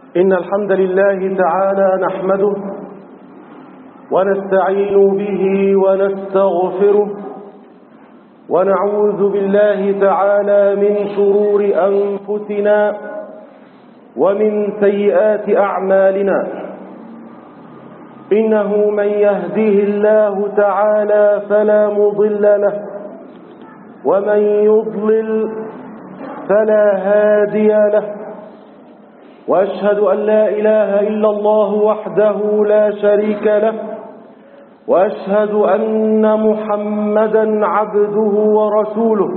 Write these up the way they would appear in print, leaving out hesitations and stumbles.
إن الحمد لله تعالى نحمده ونستعين به ونستغفره ونعوذ بالله تعالى من شرور أنفسنا ومن سيئات أعمالنا. إنه من يهده الله تعالى فلا مضل له ومن يضلل فلا هادي له، وأشهد أن لا إله إلا الله وحده لا شريك له، وأشهد أن محمدا عبده ورسوله.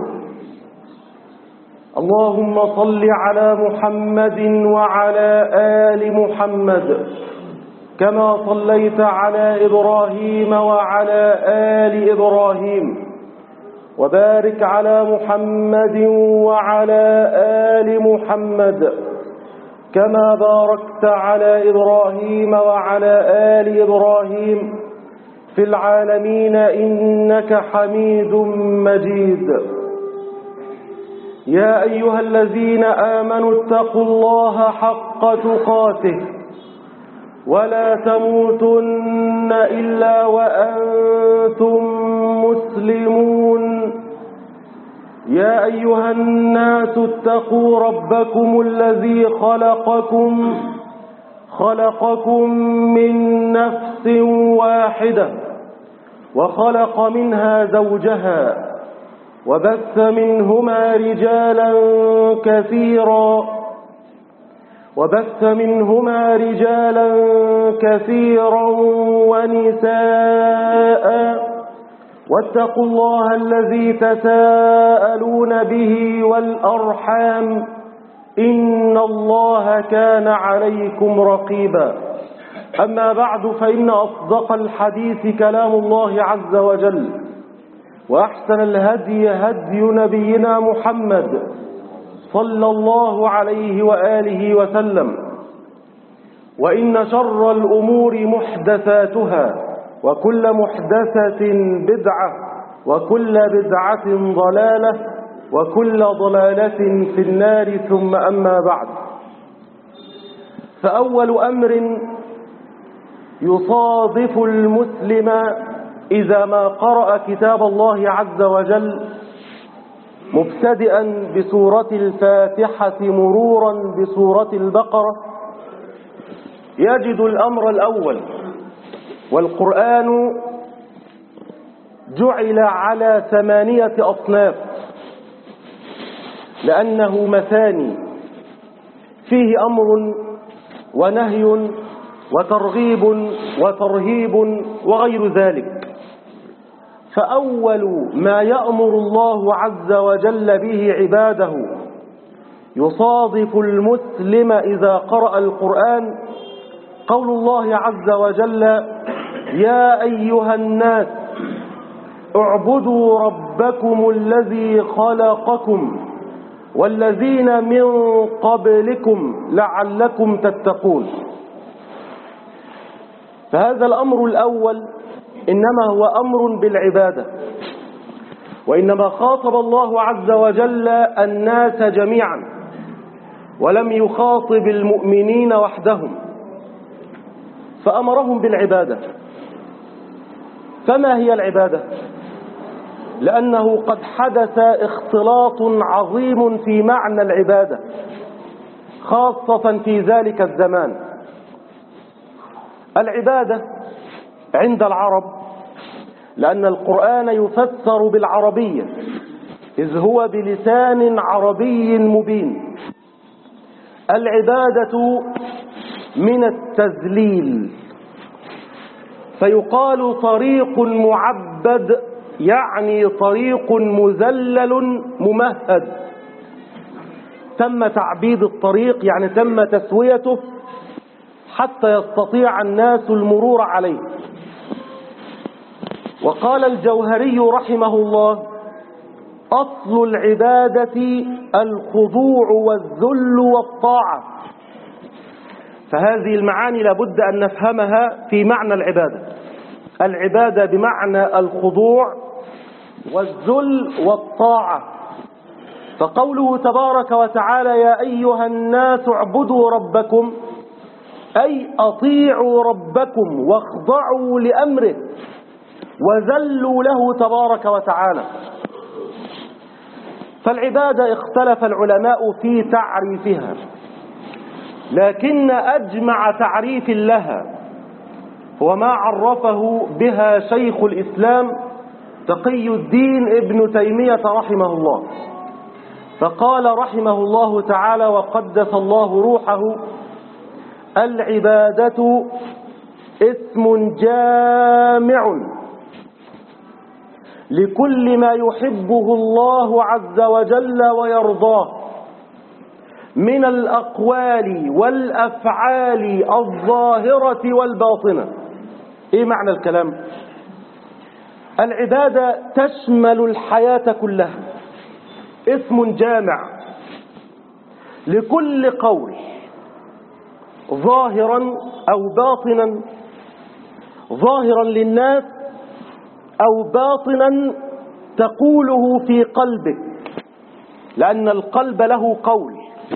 اللهم صل على محمد وعلى آل محمد كما صليت على إبراهيم وعلى آل إبراهيم، وبارك على محمد وعلى آل محمد كما باركت على إبراهيم وعلى آل إبراهيم في العالمين إنك حميد مجيد. يا أيها الذين آمنوا اتقوا الله حق تقاته ولا تموتن إلا وأنتم مسلمون. يا أيها الناس اتقوا ربكم الذي خلقكم من نفس واحدة وخلق منها زوجها وبث منهما رجالا كثيرا ونساء، واتقوا الله الذي تساءلون به والأرحام إن الله كان عليكم رقيبا. أما بعد، فإن أصدق الحديث كلام الله عز وجل، وأحسن الهدي هدي نبينا محمد صلى الله عليه وآله وسلم، وإن شر الأمور محدثاتها، وكل محدثة بدعة، وكل بدعة ضلالة، وكل ضلالة في النار. ثم أما بعد، فأول أمر يصادف المسلم إذا ما قرأ كتاب الله عز وجل مبتدئا بسورة الفاتحة مرورا بسورة البقرة، يجد الأمر الأول: والقرآن جعل على 8 أصناف، لأنه مثاني فيه أمر ونهي وترغيب وترهيب وغير ذلك. فأول ما يأمر الله عز وجل به عباده يصادف المسلم إذا قرأ القرآن قول الله عز وجل: يا أيها الناس اعبدوا ربكم الذي خلقكم والذين من قبلكم لعلكم تتقون. فهذا الأمر الأول إنما هو أمر بالعبادة، وإنما خاطب الله عز وجل الناس جميعا ولم يخاطب المؤمنين وحدهم، فأمرهم بالعبادة. فما هي العبادة؟ لأنه قد حدث اختلاط عظيم في معنى العبادة، خاصة في ذلك الزمان. العبادة عند العرب، لأن القرآن يفسر بالعربية إذ هو بلسان عربي مبين. العبادة من التذليل، فيقال طريق معبد، يعني طريق مذلل ممهد. تم تعبيد الطريق، يعني تم تسويته حتى يستطيع الناس المرور عليه. وقال الجوهري رحمه الله: أصل العبادة الخضوع والذل والطاعة. فهذه المعاني لابد أن نفهمها في معنى العبادة. العبادة بمعنى الخضوع والذل والطاعة. فقوله تبارك وتعالى: يا أيها الناس اعبدوا ربكم، أي أطيعوا ربكم واخضعوا لأمره وذلوا له تبارك وتعالى. فالعبادة اختلف العلماء في تعريفها، لكن أجمع تعريف لها هو ما عرفه بها شيخ الإسلام تقي الدين ابن تيمية رحمه الله، فقال رحمه الله تعالى وقدس الله روحه: العبادة اسم جامع لكل ما يحبه الله عز وجل ويرضاه من الأقوال والأفعال الظاهرة والباطنة. إيه معنى الكلام؟ العبادة تشمل الحياة كلها، اسم جامع لكل قول ظاهرا أو باطنا، ظاهرا للناس أو باطنا تقوله في قلبك، لأن القلب له قول،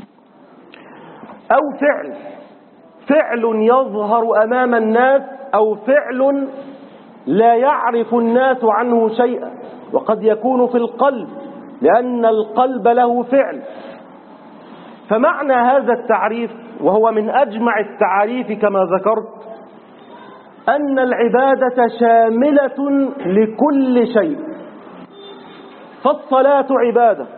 أو فعل يظهر أمام الناس، أو فعل لا يعرف الناس عنه شيئا، وقد يكون في القلب لأن القلب له فعل. فمعنى هذا التعريف، وهو من أجمع التعريف كما ذكرت، أن العبادة شاملة لكل شيء. فالصلاة عبادة،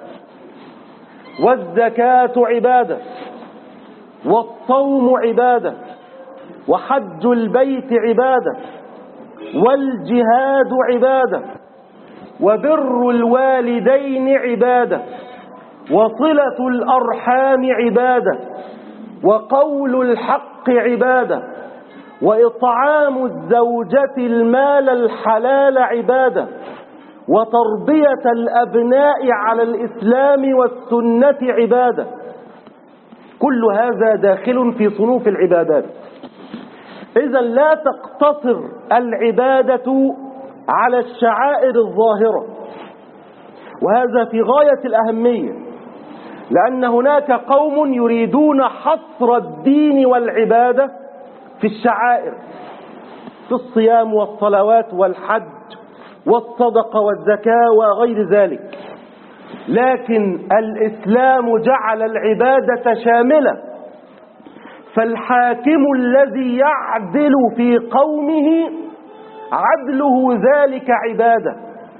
والزكاة عبادة، والصوم عبادة، وحج البيت عبادة، والجهاد عبادة، وبر الوالدين عبادة، وصلة الأرحام عبادة، وقول الحق عبادة، وإطعام الزوجة المال الحلال عبادة، وتربية الأبناء على الإسلام والسنة عبادة. كل هذا داخل في صنوف العبادات. إذن لا تقتصر العبادة على الشعائر الظاهرة، وهذا في غاية الأهمية، لأن هناك قوم يريدون حصر الدين والعبادة في الشعائر، في الصيام والصلوات والحج والصدقة والزكاة وغير ذلك. لكن الإسلام جعل العبادة شاملة، فالحاكم الذي يعدل في قومه عدله ذلك عبادة،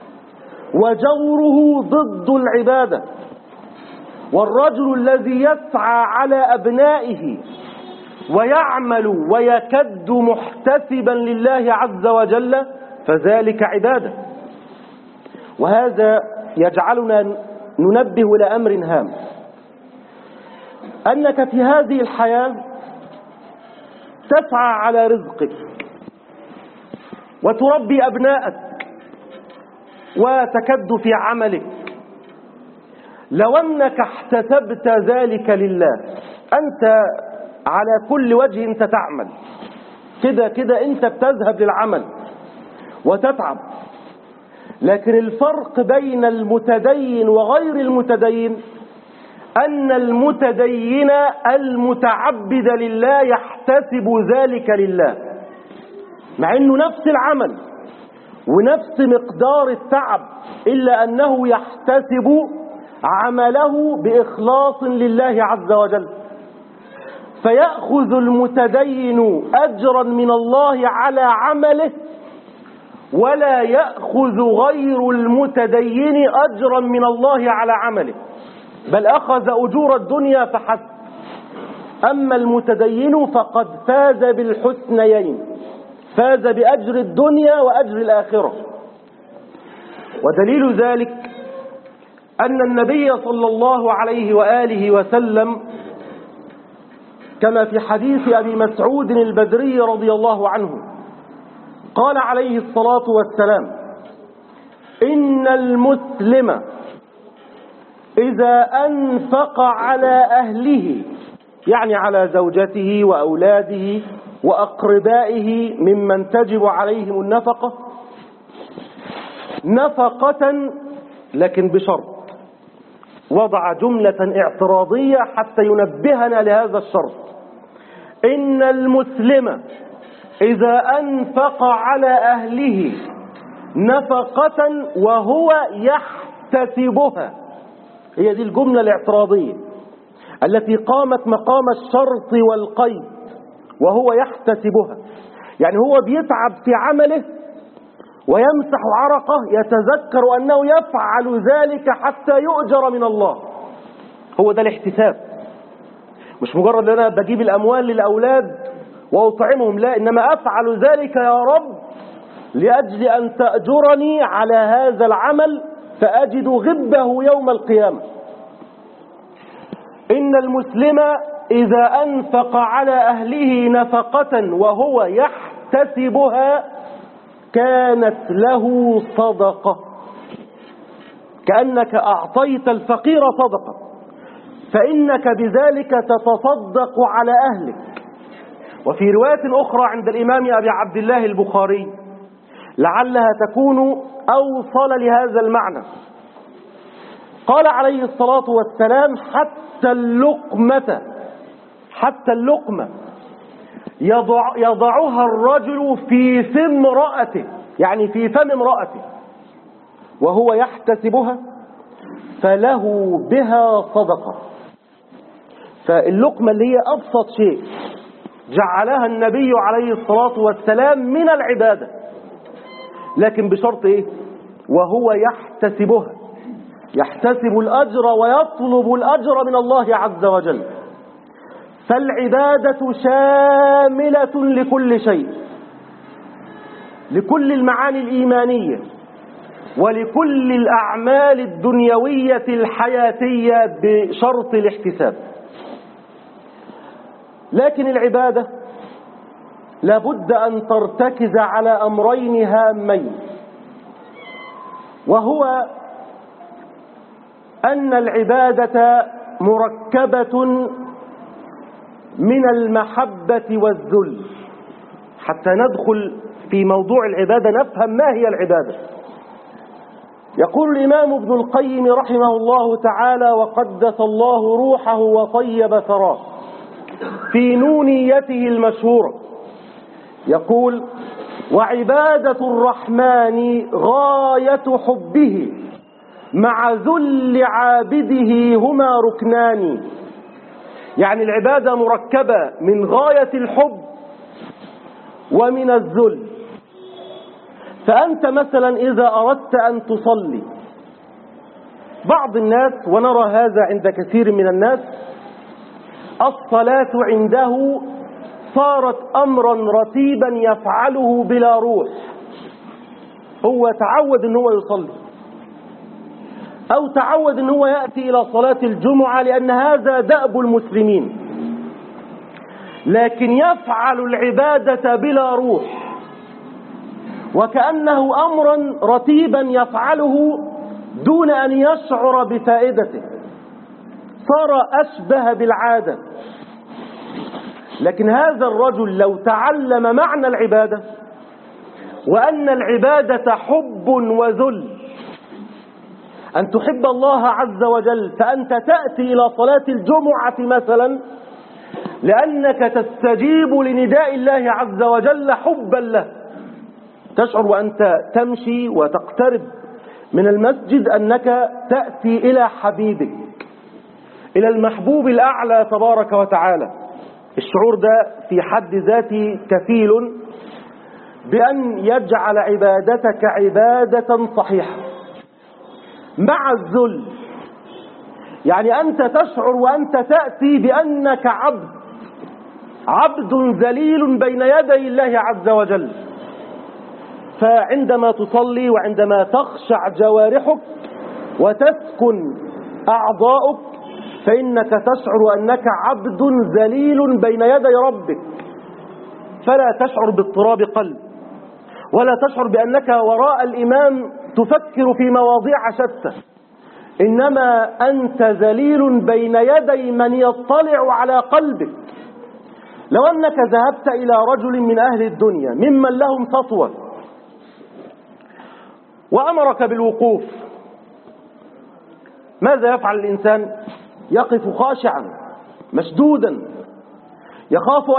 وجوره ضد العبادة. والرجل الذي يسعى على أبنائه ويعمل ويكد محتسبا لله عز وجل فذلك عبادة. وهذا يجعلنا ننبه لأمر هام، أنك في هذه الحياة تسعى على رزقك وتربي أبنائك وتكد في عملك. لو أنك احتسبت ذلك لله، أنت على كل وجه أنت تعمل كده أنت بتذهب للعمل وتتعب، لكن الفرق بين المتدين وغير المتدين أن المتدين المتعبد لله يحتسب ذلك لله، مع أنه نفس العمل ونفس مقدار التعب، إلا أنه يحتسب عمله بإخلاص لله عز وجل. فيأخذ المتدين أجرا من الله على عمله، ولا يأخذ غير المتدين أجرا من الله على عمله، بل أخذ أجور الدنيا فحسب. أما المتدين فقد فاز بالحسنيين، فاز بأجر الدنيا وأجر الآخرة. ودليل ذلك أن النبي صلى الله عليه وآله وسلم كما في حديث أبي مسعود البدري رضي الله عنه قال عليه الصلاة والسلام: إن المسلم إذا أنفق على أهله، يعني على زوجته وأولاده وأقربائه ممن تجب عليهم النفقة، نفقة لكن بشرط، وضع جملة اعتراضية حتى ينبهنا لهذا الشرط: إن المسلم إذا أنفق على أهله نفقة وهو يحتسبها، هي دي الجملة الاعتراضية التي قامت مقام الشرط والقيد، وهو يحتسبها، يعني هو بيتعب في عمله ويمسح عرقه يتذكر أنه يفعل ذلك حتى يؤجر من الله. هو ده الاحتساب، مش مجرد أن أنا بجيب الأموال للأولاد وأطعمهم، لا، إنما أفعل ذلك يا رب لأجل أن تأجرني على هذا العمل فأجد غبه يوم القيامة. إن المسلم إذا أنفق على أهله نفقة وهو يحتسبها كانت له صدقة، كأنك أعطيت الفقير صدقة، فإنك بذلك تتصدق على أهلك. وفي رواية أخرى عند الإمام أبي عبد الله البخاري لعلها تكون أوصل لهذا المعنى، قال عليه الصلاة والسلام: حتى اللقمة يضعها الرجل في فم امرأته، يعني في فم امرأته، وهو يحتسبها فله بها صدقة. فاللقمة اللي هي أبسط شيء جعلها النبي عليه الصلاة والسلام من العبادة، لكن بشرط إيه؟ وهو يحتسبها، يحتسب الأجر ويطلب الأجر من الله عز وجل. فالعبادة شاملة لكل شيء، لكل المعاني الإيمانية ولكل الأعمال الدنيوية الحياتية بشرط الاحتساب. لكن العبادة لابد أن ترتكز على أمرين هامين، وهو أن العبادة مركبة من المحبة والذل. حتى ندخل في موضوع العبادة نفهم ما هي العبادة. يقول الإمام ابن القيم رحمه الله تعالى وقدس الله روحه وطيب ثراه في نونيته المشهورة، يقول: وعبادة الرحمن غاية حبه مع ذل عابده هما ركنان. يعني العبادة مركبة من غاية الحب ومن الذل. فأنت مثلا إذا أردت أن تصلي، بعض الناس، ونرى هذا عند كثير من الناس، الصلاة عنده صارت أمرا رتيبا يفعله بلا روح، هو تعود أنه يصلي، أو تعود أنه يأتي إلى صلاة الجمعة لأن هذا دأب المسلمين، لكن يفعل العبادة بلا روح وكأنه أمرا رتيبا يفعله دون أن يشعر بفائدته، صار أشبه بالعادة. لكن هذا الرجل لو تعلم معنى العبادة وأن العبادة حب وذل، أن تحب الله عز وجل فأنت تأتي إلى صلاة الجمعة مثلا لأنك تستجيب لنداء الله عز وجل حبا له، تشعر وأنت تمشي وتقترب من المسجد أنك تأتي إلى حبيبك، إلى المحبوب الأعلى تبارك وتعالى. الشعور ده في حد ذاته كفيل بأن يجعل عبادتك عبادة صحيحة. مع الذل، يعني أنت تشعر وأنت تأتي بأنك عبد ذليل بين يدي الله عز وجل. فعندما تصلي وعندما تخشع جوارحك وتسكن أعضاؤك فإنك تشعر أنك عبد ذليل بين يدي ربك، فلا تشعر باضطراب قلب ولا تشعر بأنك وراء الإمام تفكر في مواضيع شتى، إنما أنت ذليل بين يدي من يطلع على قلبك. لو أنك ذهبت إلى رجل من أهل الدنيا ممن لهم سطوة وأمرك بالوقوف، ماذا يفعل الإنسان؟ يقف خاشعا مشدودا، يخاف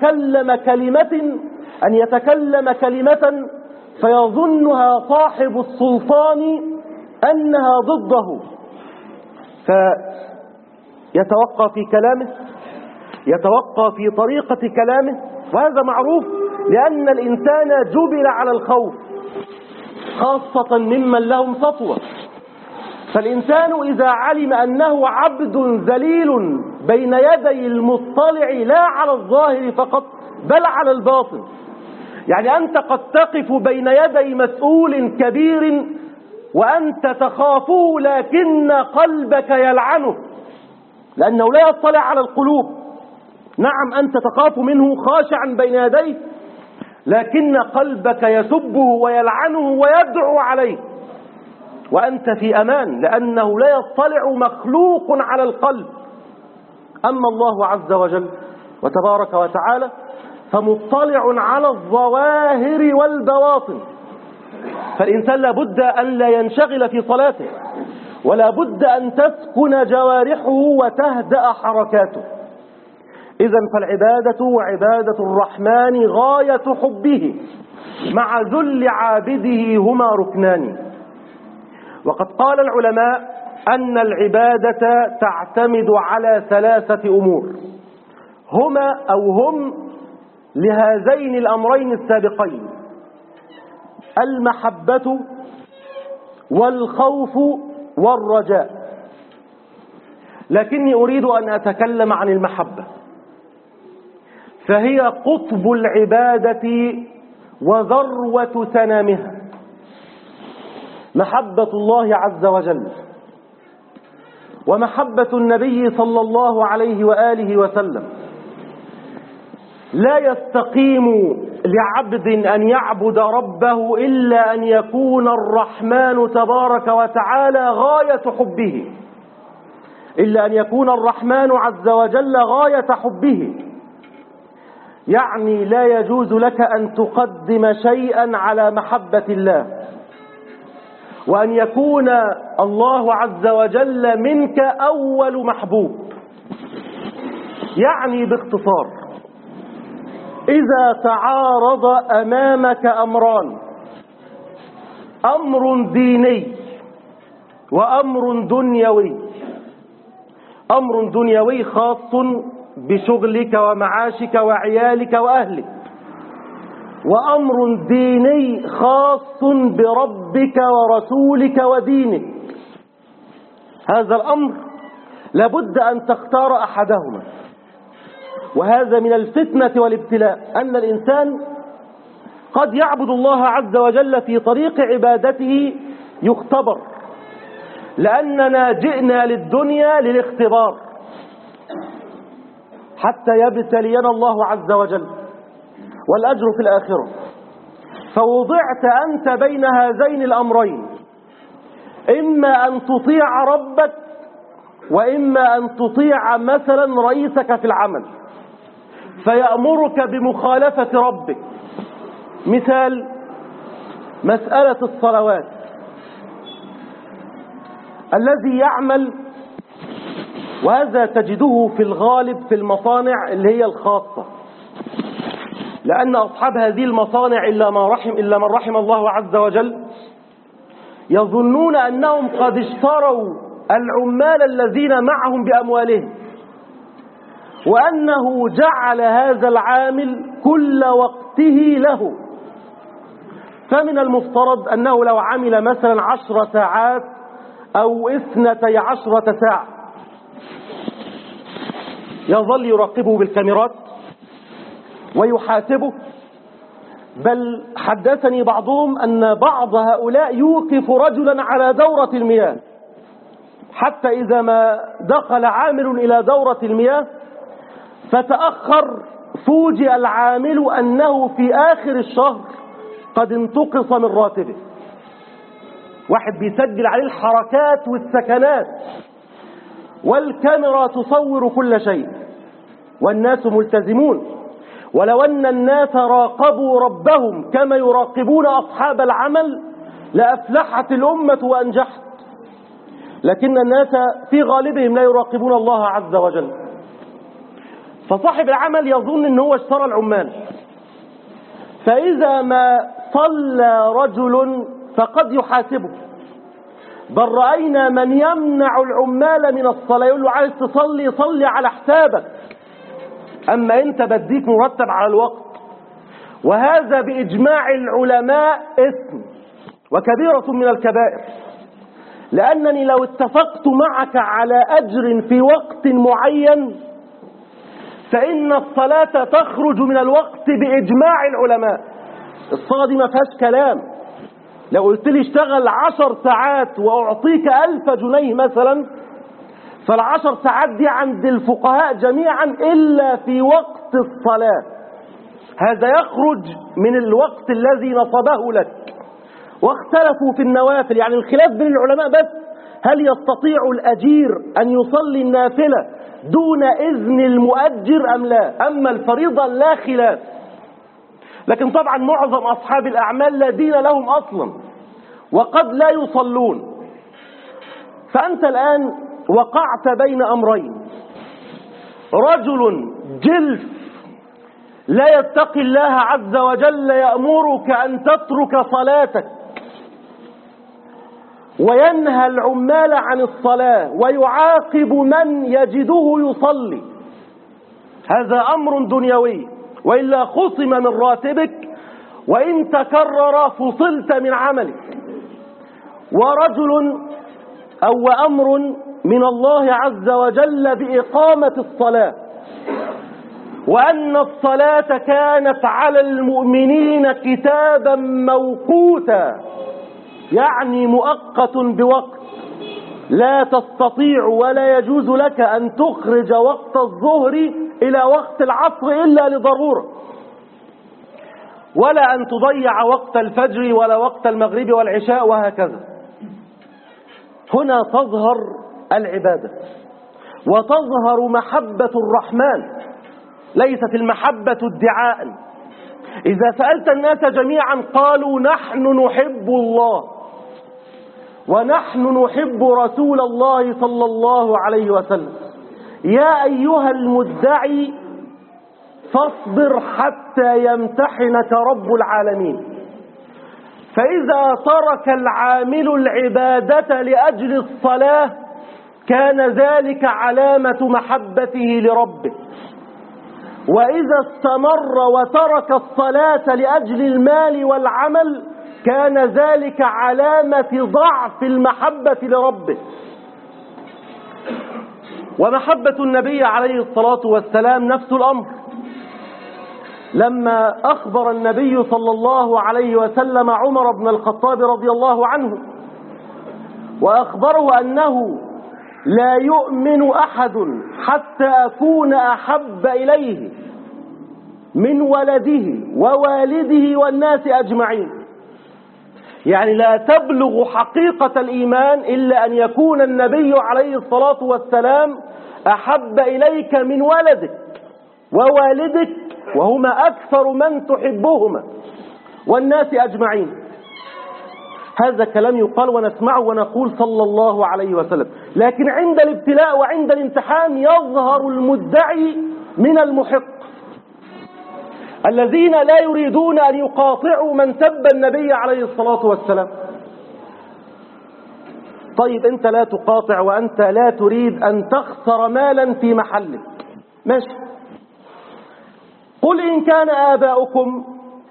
أن يتكلم كلمة فيظنها صاحب السلطان أنها ضده، فيتوقى في كلامه، يتوقى في طريقة كلامه. وهذا معروف لأن الإنسان جبل على الخوف، خاصة ممن لهم سطوة. فالإنسان إذا علم أنه عبد ذليل بين يدي المطلع لا على الظاهر فقط بل على الباطن، يعني أنت قد تقف بين يدي مسؤول كبير وأنت تخافه لكن قلبك يلعنه لأنه لا يطلع على القلوب. نعم أنت تخاف منه خاشعا بين يديه، لكن قلبك يسبه ويلعنه ويدعو عليه، وأنت في أمان لأنه لا يطلع مخلوق على القلب. أما الله عز وجل وتبارك وتعالى فمطلع على الظواهر والبواطن. فالإنسان لابد أن لا ينشغل في صلاته، ولا بد أن تسكن جوارحه وتهدأ حركاته. إذن فالعبادة وعبادة الرحمن غاية حبه مع ذل عابده هما ركنان. وقد قال العلماء أن العبادة تعتمد على 3 أمور هم لهذين الأمرين السابقين: المحبة والخوف والرجاء. لكني أريد أن أتكلم عن المحبة، فهي قطب العبادة وذروة سنامها. محبة الله عز وجل ومحبة النبي صلى الله عليه وآله وسلم لا يستقيم لعبد أن يعبد ربه إلا أن يكون الرحمن تبارك وتعالى غاية حبه، إلا أن يكون الرحمن عز وجل غاية حبه. يعني لا يجوز لك أن تقدم شيئا على محبة الله، وأن يكون الله عز وجل منك أول محبوب. يعني باختصار، إذا تعارض أمامك أمران: أمر ديني وأمر دنيوي، أمر دنيوي خاص بشغلك ومعاشك وعيالك وأهلك، وأمر ديني خاص بربك ورسولك ودينك، هذا الأمر لابد أن تختار أحدهما. وهذا من الفتنة والابتلاء، أن الإنسان قد يعبد الله عز وجل في طريق عبادته يختبر، لأننا جئنا للدنيا للاختبار حتى يبتلينا الله عز وجل، والأجر في الآخرة. فوضعت أنت بين هذين الأمرين: إما أن تطيع ربك، وإما أن تطيع مثلا رئيسك في العمل فيأمرك بمخالفة ربك. مثال مسألة الصلوات، الذي يعمل، وهذا تجده في الغالب في المصانع اللي هي الخاصة، لأن أصحاب هذه المصانع إلا من رحم الله عز وجل يظنون أنهم قد اشتروا العمال الذين معهم بأموالهم، وأنه جعل هذا العامل كل وقته له. فمن المفترض أنه لو عمل مثلا 10 ساعات أو 12 ساعة يظل يراقبه بالكاميرات ويحاسبه. بل حدثني بعضهم أن بعض هؤلاء يوقف رجلا على دورة المياه، حتى إذا ما دخل عامل إلى دورة المياه فتأخر فوجئ العامل أنه في آخر الشهر قد انتقص من راتبه. واحد بيسجل عليه الحركات والسكنات، والكاميرا تصور كل شيء، والناس ملتزمون. ولو أن الناس راقبوا ربهم كما يراقبون أصحاب العمل لأفلحت الأمة وأنجحت، لكن الناس في غالبهم لا يراقبون الله عز وجل. فصاحب العمل يظن ان هو اشترى العمال، فإذا ما صلى رجل فقد يحاسبه. بل رأينا من يمنع العمال من الصلاة، يقول له عايز تصلي صلي على حسابك، أما أنت بديك مرتب على الوقت. وهذا بإجماع العلماء إثم وكبيرة من الكبائر، لأنني لو اتفقت معك على أجر في وقت معين فإن الصلاة تخرج من الوقت بإجماع العلماء. الصلاة دي ما فيهاش كلام. لو قلت لي اشتغل 10 ساعات وأعطيك 1000 جنيه مثلا، فال10 ساعات دي عند الفقهاء جميعا إلا في وقت الصلاة، هذا يخرج من الوقت الذي نصبه لك. واختلفوا في النوافل، يعني الخلاف بين العلماء بس هل يستطيع الأجير أن يصلي النافلة دون إذن المؤجر أم لا. أما الفريضة لا خلاف، لكن طبعا معظم أصحاب الأعمال لا دين لهم أصلا وقد لا يصلون. فأنت الآن وقعت بين أمرين: رجل جلف لا يتقي الله عز وجل يأمرك أن تترك صلاتك وينهى العمال عن الصلاة ويعاقب من يجده يصلي، هذا أمر دنيوي، وإلا خصم من راتبك وإن تكرر فصلت من عملك. ورجل أو أمر من الله عز وجل بإقامة الصلاة، وأن الصلاة كانت على المؤمنين كتابا موقوتا، يعني مؤقت بوقت، لا تستطيع ولا يجوز لك أن تخرج وقت الظهر إلى وقت العصر إلا لضرورة، ولا أن تضيع وقت الفجر ولا وقت المغرب والعشاء وهكذا. هنا تظهر العبادة وتظهر محبة الرحمن، ليست المحبة ادعاء. إذا سألت الناس جميعا قالوا نحن نحب الله ونحن نحب رسول الله صلى الله عليه وسلم. يا أيها المدعي فاصبر حتى يمتحنك رب العالمين. فإذا ترك العامل العبادة لأجل الصلاة كان ذلك علامة محبته لربه، وإذا استمر وترك الصلاة لأجل المال والعمل كان ذلك علامة ضعف المحبة لربه. ومحبة النبي عليه الصلاة والسلام نفس الأمر. لما أخبر النبي صلى الله عليه وسلم عمر بن الخطاب رضي الله عنه وأخبره أنه لا يؤمن أحد حتى أكون أحب إليه من ولده ووالده والناس أجمعين، يعني لا تبلغ حقيقة الإيمان إلا أن يكون النبي عليه الصلاة والسلام أحب إليك من ولدك ووالدك، وهما أكثر من تحبهما، والناس أجمعين. هذا كلام يقال ونسمعه ونقول صلى الله عليه وسلم، لكن عند الابتلاء وعند الامتحان يظهر المدعي من المحق، الذين لا يريدون أن يقاطعوا من سب النبي عليه الصلاة والسلام. طيب أنت لا تقاطع وأنت لا تريد أن تخسر مالا في محلك، ماشي. قل إن كان آباؤكم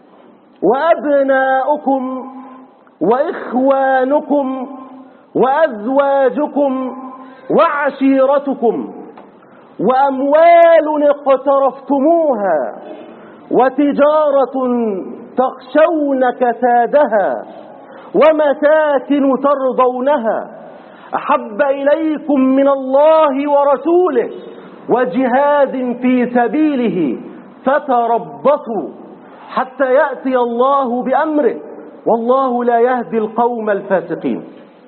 وأبناؤكم وإخوانكم وأزواجكم وعشيرتكم وأموال اقترفتموها وتجارة تخشون كسادها ومساكن ترضونها أحب إليكم من الله ورسوله وجهاد في سبيله فتربصوا حتى يأتي الله بأمره والله لا يهدي القوم الفاسقين.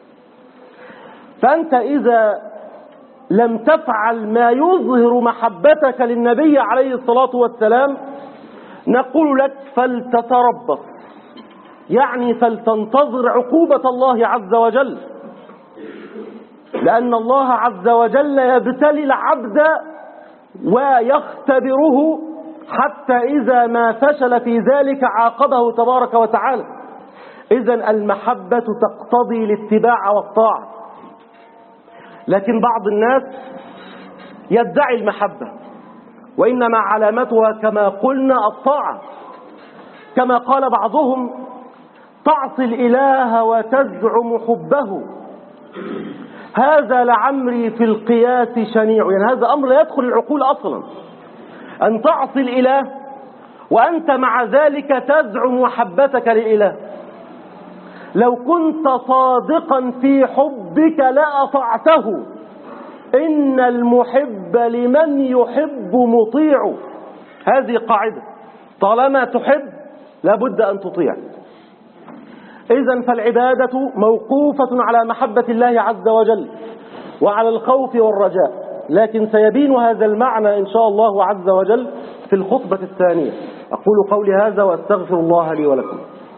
فأنت إذا لم تفعل ما يظهر محبتك للنبي عليه الصلاة والسلام نقول لك فلتتربص، يعني فلتنتظر عقوبة الله عز وجل، لأن الله عز وجل يبتلي العبد ويختبره حتى إذا ما فشل في ذلك عاقبه تبارك وتعالى. إذن المحبة تقتضي الاتباع والطاعة. لكن بعض الناس يدعي المحبة وإنما علامتها كما قلنا الطاعة، كما قال بعضهم: تعصي الإله وتزعم حبه، هذا لعمري في القياس شنيع. يعني هذا أمر لا يدخل العقول أصلا، أن تعصي الإله وأنت مع ذلك تزعم محبتك للإله. لو كنت صادقا في حبك لأطعته، إن المحب لمن يحب مطيع. هذه قاعدة، طالما تحب لابد أن تطيع. إذن فالعبادة موقوفة على محبة الله عز وجل وعلى الخوف والرجاء، لكن سيبين هذا المعنى إن شاء الله عز وجل في الخطبة الثانية. أقول قولي هذا وأستغفر الله لي ولكم.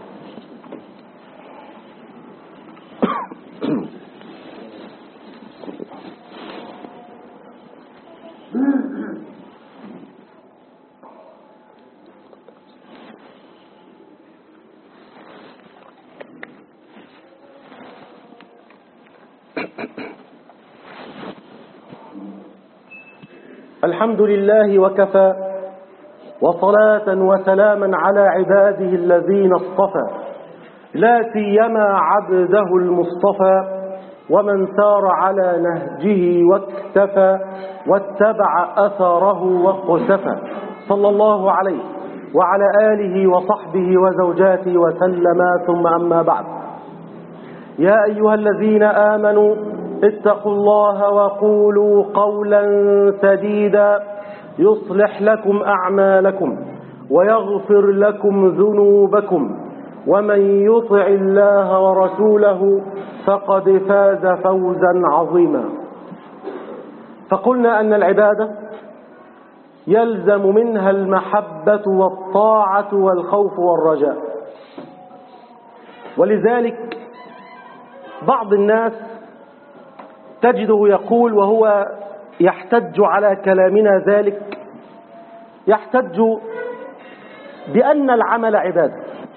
الحمد لله وكفى، وصلاة وسلاما على عباده الذين اصطفى، لا سيما عبده المصطفى، ومن سار على نهجه واكتفى واتبع أثره واقتفى، صلى الله عليه وعلى آله وصحبه وزوجاته وسلم. ثم أما بعد، يا أيها الذين آمنوا اتقوا الله وقولوا قولا سديدا يصلح لكم أعمالكم ويغفر لكم ذنوبكم، ومن يطع الله ورسوله فقد فاز فوزا عظيما. فقلنا أن العبادة يلزم منها المحبة والطاعة والخوف والرجاء، ولذلك بعض الناس تجده يقول وهو يحتج على كلامنا ذلك، يحتج بأن العمل عبادة.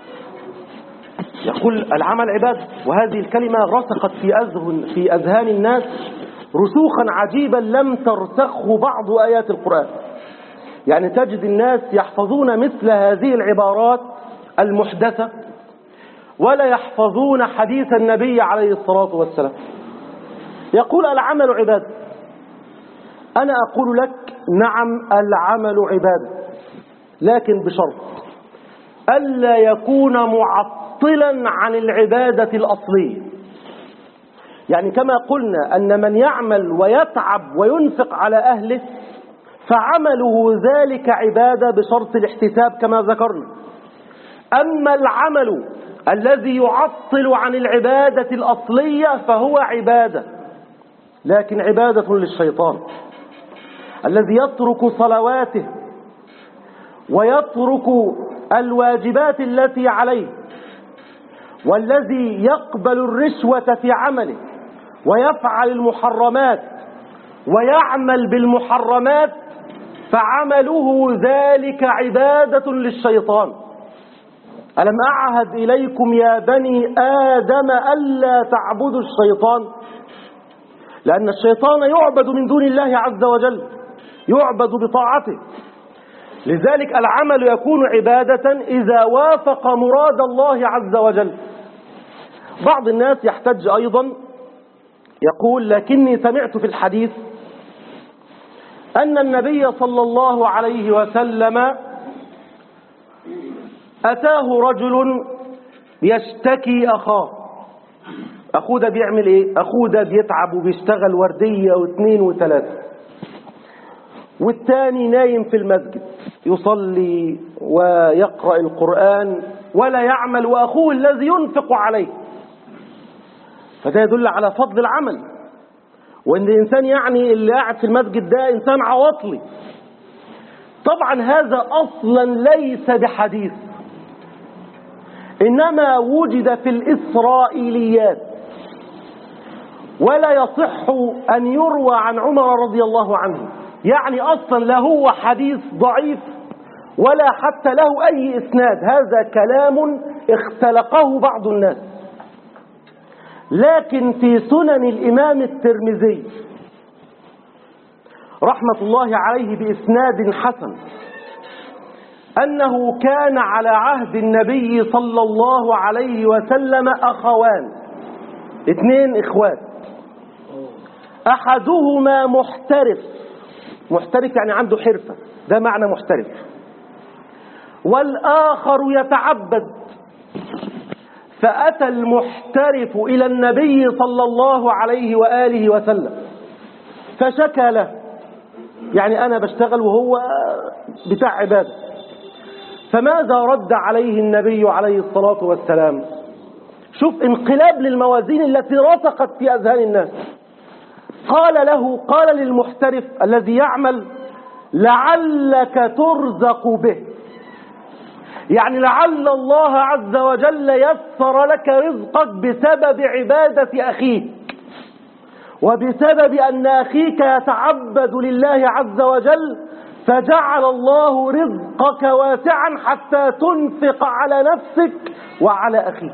يقول العمل عبادة، وهذه الكلمة رسخت في أذهان الناس رسوخا عجيبا لم ترسخه بعض آيات القرآن. يعني تجد الناس يحفظون مثل هذه العبارات المحدثة ولا يحفظون حديث النبي عليه الصلاة والسلام. يقول العمل عبادة. أنا أقول لك نعم العمل عبادة، لكن بشرط ألا يكون معطلا عن العبادة الأصلية. يعني كما قلنا أن من يعمل ويتعب وينفق على أهله فعمله ذلك عبادة بشرط الاحتساب كما ذكرنا. أما العمل الذي يعطل عن العبادة الأصلية فهو عبادة، لكن عبادة للشيطان الذي يترك صلواته ويترك الواجبات التي عليه، والذي يقبل الرشوة في عمله ويفعل المحرمات ويعمل بالمحرمات، فعمله ذلك عبادة للشيطان. ألم أعهد إليكم يا بني آدم ألا تعبدوا الشيطان؟ لأن الشيطان يعبد من دون الله عز وجل، يعبد بطاعته. لذلك العمل يكون عبادة إذا وافق مراد الله عز وجل. بعض الناس يحتج أيضا يقول لكني سمعت في الحديث أن النبي صلى الله عليه وسلم أتاه رجل يشتكي أخاه. أخوه ده بيعمل إيه؟ أخوه ده بيتعب وبيشتغل وردية واثنين وثلاثة، والتاني نايم في المسجد يصلي ويقرأ القرآن ولا يعمل، وأخوه الذي ينفق عليه. فده يدل على فضل العمل، وأن الإنسان يعني اللي قاعد في المسجد ده إنسان عواطلي. طبعا هذا أصلا ليس بحديث، إنما وجد في الإسرائيليات، ولا يصح أن يروى عن عمر رضي الله عنه يعني أصلا لا هو حديث ضعيف ولا حتى له أي إسناد، هذا كلام اختلقه بعض الناس. لكن في سنن الإمام الترمذي رحمة الله عليه بإسناد حسن أنه كان على عهد النبي صلى الله عليه وسلم أخوان، 2 إخوات، أحدهما محترف يعني عنده حرفة، ده معنى محترف، والآخر يتعبد. فأتى المحترف إلى النبي صلى الله عليه وآله وسلم فشكى له، يعني أنا بشتغل وهو بتاع عبادة. فماذا رد عليه النبي عليه الصلاة والسلام؟ شوف انقلاب للموازين التي رسخت في أذهان الناس. قال للمحترف الذي يعمل: لعلك ترزق به، يعني لعل الله عز وجل يسر لك رزقك بسبب عبادة أخيك، وبسبب أن أخيك يتعبد لله عز وجل، فجعل الله رزقك واسعا حتى تنفق على نفسك وعلى أخيك.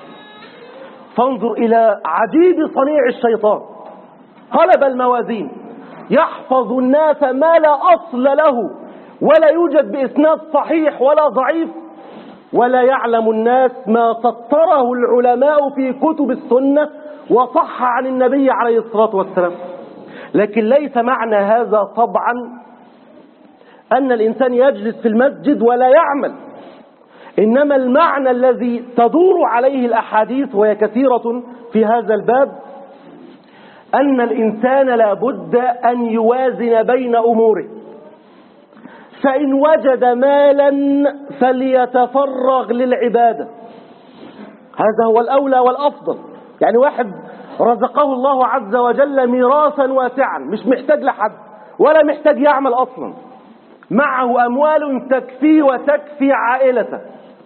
فانظر إلى عجيب صنيع الشيطان، قلب الموازين، يحفظ الناس ما لا أصل له ولا يوجد بإسناد صحيح ولا ضعيف، ولا يعلم الناس ما سطره العلماء في كتب السنة وصح عن النبي عليه الصلاة والسلام. لكن ليس معنى هذا طبعا أن الإنسان يجلس في المسجد ولا يعمل، إنما المعنى الذي تدور عليه الأحاديث وهي كثيرة في هذا الباب أن الإنسان لا بد أن يوازن بين أموره، فإن وجد مالا فليتفرغ للعبادة، هذا هو الأولى والأفضل. يعني واحد رزقه الله عز وجل ميراثا واسعا، مش محتاج لحد ولا محتاج يعمل أصلا، معه أموال تكفيه وتكفي عائلته،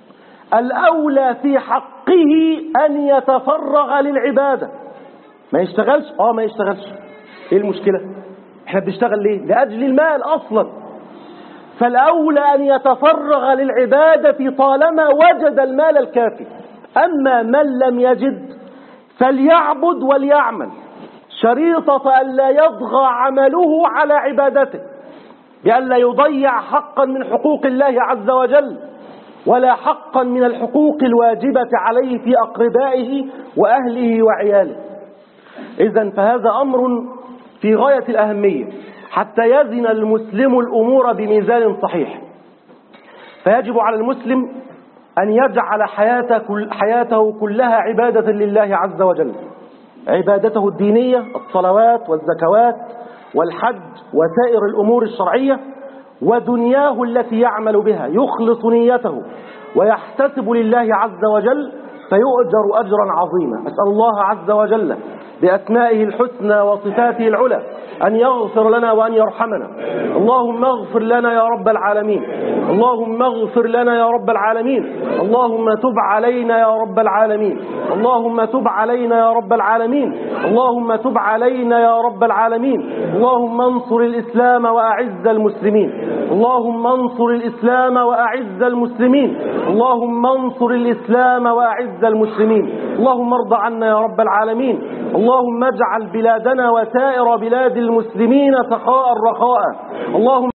الأولى في حقه أن يتفرغ للعبادة. ما يشتغلش؟ ما يشتغلش، ايه المشكلة؟ احنا بنشتغل ليه؟ لأجل المال أصلا. فالأولى أن يتفرغ للعبادة طالما وجد المال الكافي. أما من لم يجد فليعبد وليعمل، شريطة أن لا يضغى عمله على عبادته، بأن لا يضيع حقا من حقوق الله عز وجل ولا حقا من الحقوق الواجبة عليه في أقربائه وأهله وعياله. إذن فهذا أمر في غاية الأهمية حتى يزن المسلم الأمور بميزان صحيح. فيجب على المسلم أن يجعل حياته كلها عبادة لله عز وجل، عبادته الدينية، الصلوات والزكوات والحج وسائر الأمور الشرعية، ودنياه التي يعمل بها يخلص نيته ويحتسب لله عز وجل فيؤجر أجرا عظيما. أسأل الله عز وجل بأسمائه الحسنى وصفاته العلى أن يغفر لنا وأن يرحمنا. اللهم اغفر لنا يا رب العالمين، اللهم اغفر لنا يا رب العالمين، اللهم تب علينا يا رب العالمين، اللهم تب علينا يا رب العالمين، اللهم تب علينا يا رب العالمين. اللهم انصر الإسلام وأعز المسلمين، اللهم انصر الإسلام وأعز المسلمين، اللهم انصر الإسلام وأعز المسلمين. اللهم ارض عنا يا رب العالمين. اللهم اجعل بلادنا وسائر بلاد المسلمين سخاء رخاء. اللهم